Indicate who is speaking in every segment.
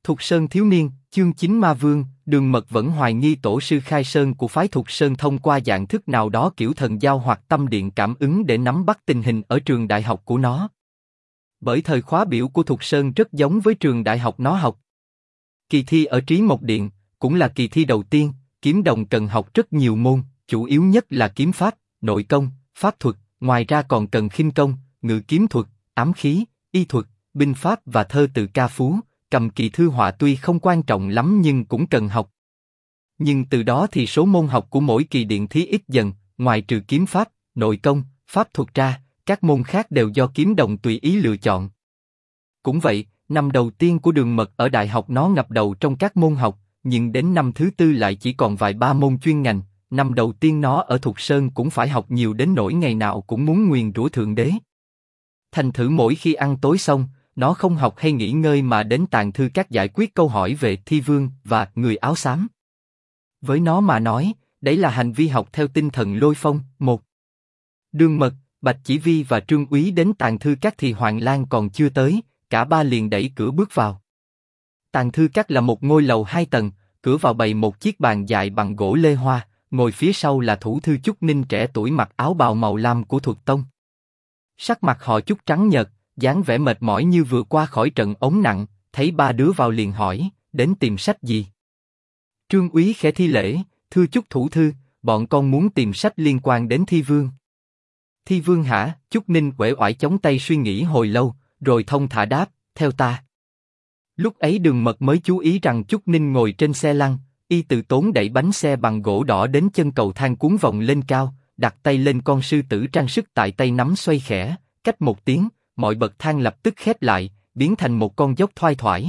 Speaker 1: Thục Sơn thiếu niên, chương 9 Ma Vương. Đường Mật vẫn hoài nghi tổ sư Khai Sơn của phái Thục Sơn thông qua dạng thức nào đó kiểu thần giao hoặc tâm điện cảm ứng để nắm bắt tình hình ở trường đại học của nó. Bởi thời khóa biểu của Thục Sơn rất giống với trường đại học nó học. Kỳ thi ở Trí Mộc Điện, cũng là kỳ thi đầu tiên, kiếm đồng cần học rất nhiều môn, chủ yếu nhất là kiếm pháp, nội công, pháp thuật, ngoài ra còn cần khinh công, ngự kiếm thuật, ám khí, y thuật, binh pháp và thơ từ ca phú. Cầm kỳ thư họa tuy không quan trọng lắm nhưng cũng cần học. Nhưng từ đó thì số môn học của mỗi kỳ điện thí ít dần, ngoài trừ kiếm pháp, nội công, pháp thuật ra, các môn khác đều do kiếm đồng tùy ý lựa chọn. Cũng vậy, năm đầu tiên của Đường Mật ở đại học nó ngập đầu trong các môn học, nhưng đến năm thứ tư lại chỉ còn vài ba môn chuyên ngành. Năm đầu tiên nó ở Thục Sơn cũng phải học nhiều đến nỗi ngày nào cũng muốn nguyền rủa Thượng Đế. Thành thử mỗi khi ăn tối xong, nó không học hay nghỉ ngơi mà đến tàng thư các giải quyết câu hỏi về Thi Vương và người áo xám. Với nó mà nói, đấy là hành vi học theo tinh thần lôi phong. Một, Đường Mật, Bạch Chỉ Vi và Trương Úy đến tàng thư các thì Hoàng Lan còn chưa tới, cả ba liền đẩy cửa bước vào. Tàng thư các là một ngôi lầu 2 tầng, cửa vào bày một chiếc bàn dài bằng gỗ lê hoa, ngồi phía sau là thủ thư Chúc Ninh trẻ tuổi mặc áo bào màu lam của Thuật Tông. Sắc mặt họ Chúc trắng nhợt, dáng vẻ mệt mỏi như vừa qua khỏi trận ống nặng, thấy ba đứa vào liền hỏi, đến tìm sách gì? Trương Úy khẽ thi lễ, thưa Chúc thủ thư, bọn con muốn tìm sách liên quan đến Thi Vương. Thi Vương hả? Chúc Ninh uể oải chống tay suy nghĩ hồi lâu, rồi thông thả đáp, theo ta. Lúc ấy Đường Mật mới chú ý rằng Chúc Ninh ngồi trên xe lăn, y từ tốn đẩy bánh xe bằng gỗ đỏ đến chân cầu thang cuốn vòng lên cao, đặt tay lên con sư tử trang sức tại tay nắm xoay khẽ, cách một tiếng, mọi bậc thang lập tức khép lại, biến thành một con dốc thoai thoải.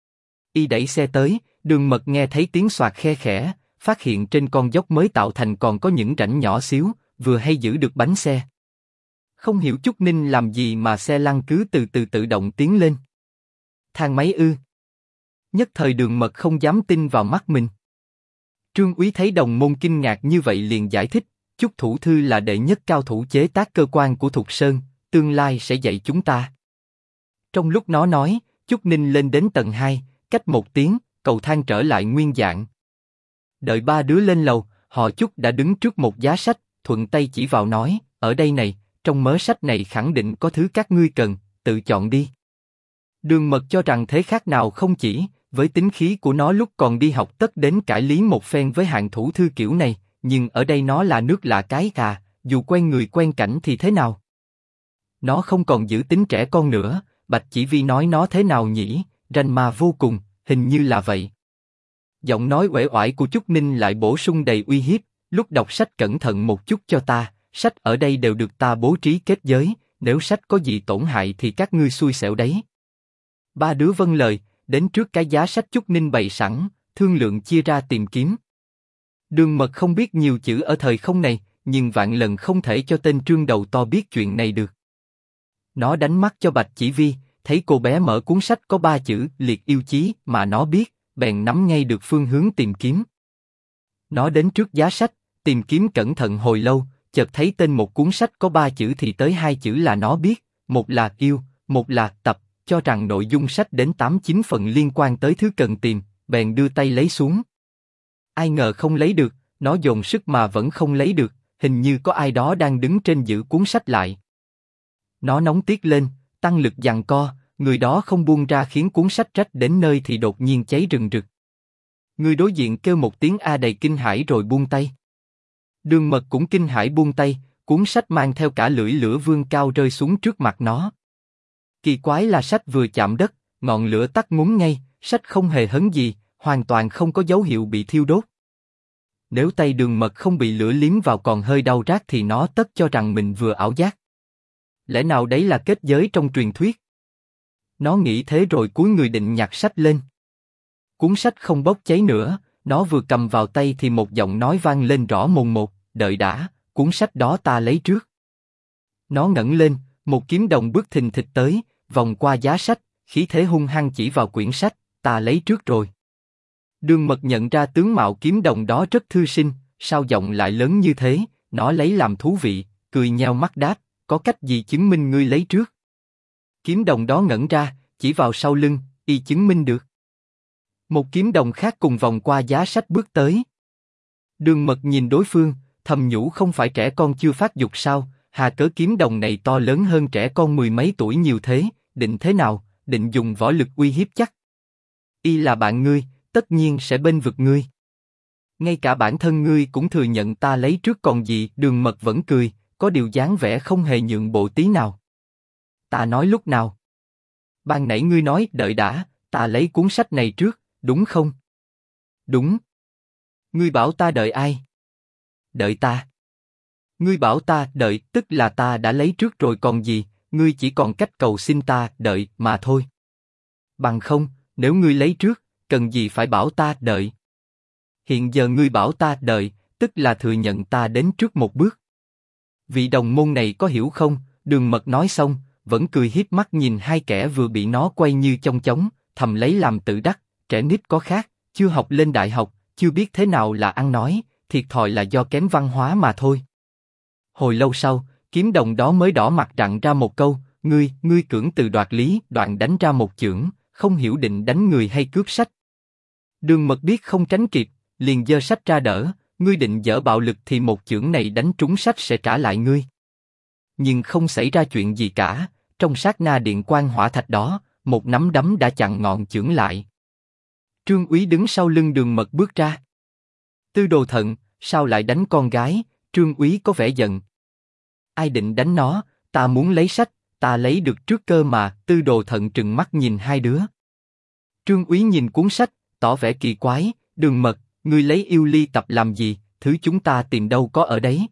Speaker 1: Y đẩy xe tới, Đường Mật nghe thấy tiếng xoạt khe khẽ, phát hiện trên con dốc mới tạo thành còn có những rãnh nhỏ xíu, vừa hay giữ được bánh xe. Không hiểu Chúc Ninh làm gì mà xe lăn cứ từ từ tự động tiến lên. Thang máy ư? Nhất thời Đường Mật không dám tin vào mắt mình. Trương Úy thấy đồng môn kinh ngạc như vậy liền giải thích, Chúc thủ thư là đệ nhất cao thủ chế tác cơ quan của Thục Sơn, tương lai sẽ dạy chúng ta. Trong lúc nó nói, Chúc Ninh lên đến tầng 2, cách một tiếng, cầu thang trở lại nguyên dạng. Đợi ba đứa lên lầu, họ Chúc đã đứng trước một giá sách, thuận tay chỉ vào nói, ở đây này, trong mớ sách này khẳng định có thứ các ngươi cần, tự chọn đi. Đường Mật cho rằng thế khác nào không chỉ, với tính khí của nó lúc còn đi học tất đến cãi lý một phen với hạng thủ thư kiểu này, nhưng ở đây nó là nước lạ cái à, dù quen người quen cảnh thì thế nào. Nó không còn giữ tính trẻ con nữa, Bạch Chỉ Vi nói nó thế nào nhỉ, ranh ma vô cùng, hình như là vậy. Giọng nói uể oải của Chúc Ninh lại bổ sung đầy uy hiếp, lúc đọc sách cẩn thận một chút cho ta, sách ở đây đều được ta bố trí kết giới, nếu sách có gì tổn hại thì các ngươi xui xẻo đấy. Ba đứa vâng lời, đến trước cái giá sách Chúc Ninh bày sẵn, thương lượng chia ra tìm kiếm. Đường Mật không biết nhiều chữ ở thời không này, nhưng vạn lần không thể cho tên Trương đầu to biết chuyện này được. Nó đánh mắt cho Bạch Chỉ Vi, thấy cô bé mở cuốn sách có 3 chữ liệt yêu chí mà nó biết, bèn nắm ngay được phương hướng tìm kiếm. Nó đến trước giá sách, tìm kiếm cẩn thận hồi lâu, chợt thấy tên một cuốn sách có 3 chữ thì tới 2 chữ là nó biết, một là yêu, một là tập, cho rằng nội dung sách đến 8-9 phần liên quan tới thứ cần tìm, bèn đưa tay lấy xuống. Ai ngờ không lấy được, nó dồn sức mà vẫn không lấy được, hình như có ai đó đang đứng trên giữ cuốn sách lại. Nó nóng tiết lên, tăng lực giằng co, người đó không buông ra khiến cuốn sách rách đến nơi thì đột nhiên cháy rừng rực. Người đối diện kêu một tiếng a đầy kinh hãi rồi buông tay. Đường Mật cũng kinh hãi buông tay, cuốn sách mang theo cả lưỡi lửa vương cao rơi xuống trước mặt nó. Kỳ quái là sách vừa chạm đất, ngọn lửa tắt ngúm ngay, sách không hề hấn gì, hoàn toàn không có dấu hiệu bị thiêu đốt. Nếu tay Đường Mật không bị lửa liếm vào còn hơi đau rát thì nó tất cho rằng mình vừa ảo giác. Lẽ nào đấy là kết giới trong truyền thuyết? Nó nghĩ thế rồi cúi người định nhặt sách lên. Cuốn sách không bốc cháy nữa, nó vừa cầm vào tay thì một giọng nói vang lên rõ mồn một, đợi đã, cuốn sách đó ta lấy trước. Nó ngẩng lên, một kiếm đồng bước thình thịch tới, vòng qua giá sách, khí thế hung hăng chỉ vào quyển sách, ta lấy trước rồi. Đường Mật nhận ra tướng mạo kiếm đồng đó rất thư sinh, sao giọng lại lớn như thế, nó lấy làm thú vị, cười nheo mắt đáp, có cách gì chứng minh ngươi lấy trước? Kiếm đồng đó ngẩn ra, chỉ vào sau lưng, y chứng minh được. Một kiếm đồng khác cùng vòng qua giá sách bước tới. Đường Mật nhìn đối phương, thầm nhủ không phải trẻ con chưa phát dục sao, hà cớ kiếm đồng này to lớn hơn trẻ con mười mấy tuổi nhiều thế, định thế nào, định dùng võ lực uy hiếp chắc. Y là bạn ngươi, tất nhiên sẽ bênh vực ngươi. Ngay cả bản thân ngươi cũng thừa nhận ta lấy trước còn gì. Đường Mật vẫn cười, có điều dáng vẻ không hề nhượng bộ tí nào. Ta nói lúc nào? Ban nãy ngươi nói đợi đã, ta lấy cuốn sách này trước, đúng không? Đúng. Ngươi bảo ta đợi ai? Đợi ta. Ngươi bảo ta đợi, tức là ta đã lấy trước rồi còn gì, ngươi chỉ còn cách cầu xin ta đợi mà thôi. Bằng không, nếu ngươi lấy trước, cần gì phải bảo ta đợi? Hiện giờ ngươi bảo ta đợi, tức là thừa nhận ta đến trước một bước. Vị đồng môn này có hiểu không? Đường Mật nói xong, vẫn cười hiếp mắt nhìn hai kẻ vừa bị nó quay như chong chóng, thầm lấy làm tự đắc, trẻ nít có khác, chưa học lên đại học, chưa biết thế nào là ăn nói, thiệt thòi là do kém văn hóa mà thôi. Hồi lâu sau, kiếm đồng đó mới đỏ mặt rặn ra một câu, ngươi cưỡng từ đoạt lý, đoạn đánh ra một chưởng, không hiểu định đánh người hay cướp sách. Đường Mật biết không tránh kịp, liền giơ sách ra đỡ, ngươi định dở bạo lực thì một chưởng này đánh trúng sách sẽ trả lại ngươi. Nhưng không xảy ra chuyện gì cả, trong sát na điện quang hỏa thạch đó, một nắm đấm đã chặn ngọn chưởng lại. Trương Úy đứng sau lưng Đường Mật bước ra. Tư Đồ Thận, sao lại đánh con gái? Trương Úy có vẻ giận. Ai định đánh nó? Ta muốn lấy sách, ta lấy được trước cơ mà. Tư Đồ Thận trừng mắt nhìn hai đứa. Trương Úy nhìn cuốn sách, tỏ vẻ kỳ quái. Đường Mật, ngươi lấy yêu ly tập làm gì? Thứ chúng ta tìm đâu có ở đấy.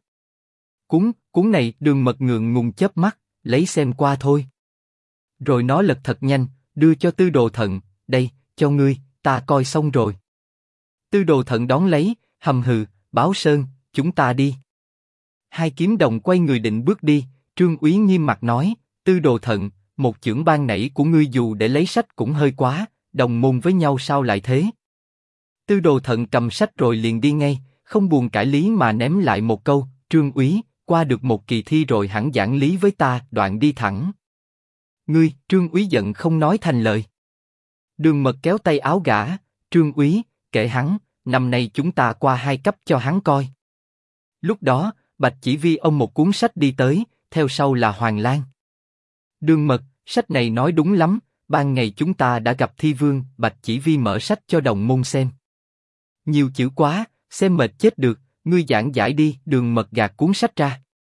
Speaker 1: Cuốn này. Đường Mật ngượng ngùng chớp mắt, lấy xem qua thôi. Rồi nó lật thật nhanh, đưa cho Tư Đồ Thận. Đây, cho ngươi, ta coi xong rồi. Tư Đồ Thận đón lấy, hầm hừ, Báo Sơn, chúng ta đi. Hai kiếm đồng quay người định bước đi, Trương Úy nghiêm mặt nói, Tư Đồ Thận, một chưởng ban nãy của ngươi dù để lấy sách cũng hơi quá, đồng môn với nhau sao lại thế? Tư Đồ Thận cầm sách rồi liền đi ngay, không buồn cãi lý mà ném lại một câu, Trương Úy, qua được một kỳ thi rồi hẳn giảng lý với ta, đoạn đi thẳng. Ngươi, Trương Úy giận không nói thành lời. Đường Mật kéo tay áo gã, Trương Úy, kệ hắn, năm nay chúng ta qua hai cấp cho hắn coi. Lúc đó, Bạch Chỉ Vi ôm một cuốn sách đi tới, theo sau là Hoàng Lan. Đường Mật, sách này nói đúng lắm, ban ngày chúng ta đã gặp Thi Vương. Bạch Chỉ Vi mở sách cho đồng môn xem. Nhiều chữ quá, xem mệt chết được, ngươi giảng giải đi. Đường Mật gạt cuốn sách ra.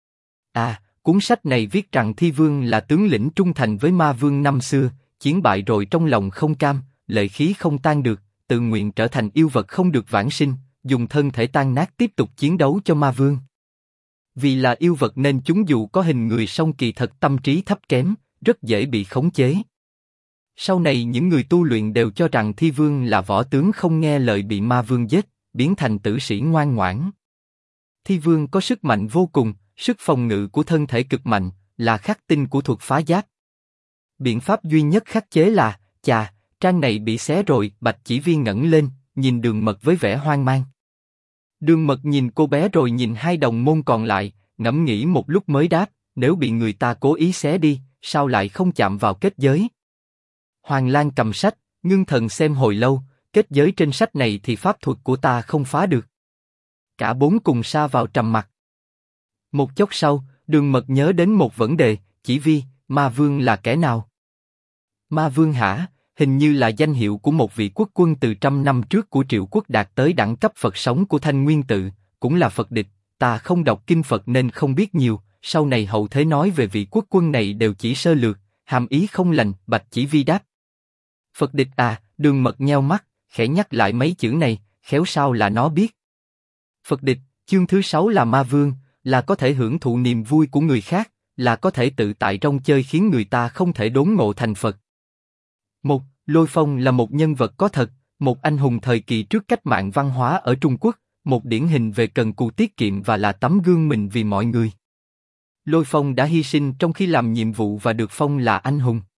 Speaker 1: À, cuốn sách này viết rằng Thi Vương là tướng lĩnh trung thành với Ma Vương năm xưa, chiến bại rồi trong lòng không cam, lệ khí không tan được, tự nguyện trở thành yêu vật không được vãng sinh, dùng thân thể tan nát tiếp tục chiến đấu cho Ma Vương. Vì là yêu vật nên chúng dù có hình người song kỳ thật tâm trí thấp kém, rất dễ bị khống chế. Sau này những người tu luyện đều cho rằng Thi Vương là võ tướng không nghe lời bị Ma Vương giết, biến thành tử sĩ ngoan ngoãn. Thi Vương có sức mạnh vô cùng, sức phòng ngự của thân thể cực mạnh, là khắc tinh của thuật phá giáp. Biện pháp duy nhất khắc chế là, chà, trang này bị xé rồi. Bạch Chỉ Vi ngẩng lên, nhìn Đường Mật với vẻ hoang mang. Đường Mật nhìn cô bé rồi nhìn hai đồng môn còn lại, ngẫm nghĩ một lúc mới đáp, nếu bị người ta cố ý xé đi, sao lại không chạm vào kết giới? Hoàng Lan cầm sách, ngưng thần xem hồi lâu, kết giới trên sách này thì pháp thuật của ta không phá được. Cả bốn cùng sa vào trầm mặc. Một chốc sau, Đường Mật nhớ đến một vấn đề, Chỉ Vi, Ma Vương là kẻ nào? Ma Vương hả? Hình như là danh hiệu của một vị quốc quân từ trăm năm trước của Triệu Quốc đạt tới đẳng cấp Phật sống của Thanh Nguyên Tự, cũng là Phật địch. Ta không đọc kinh Phật nên không biết nhiều, sau này hậu thế nói về vị quốc quân này đều chỉ sơ lược, hàm ý không lành. Bạch Chỉ Vi đáp. Phật địch à? Đường Mật nheo mắt, khẽ nhắc lại mấy chữ này, khéo sao là nó biết. Phật địch, chương thứ 6 là Ma Vương, là có thể hưởng thụ niềm vui của người khác, là có thể tự tại trong chơi khiến người ta không thể đốn ngộ thành Phật. Lôi Phong là một nhân vật có thật, một anh hùng thời kỳ trước cách mạng văn hóa ở Trung Quốc, một điển hình về cần cù tiết kiệm và là tấm gương mình vì mọi người. Lôi Phong đã hy sinh trong khi làm nhiệm vụ và được phong là anh hùng.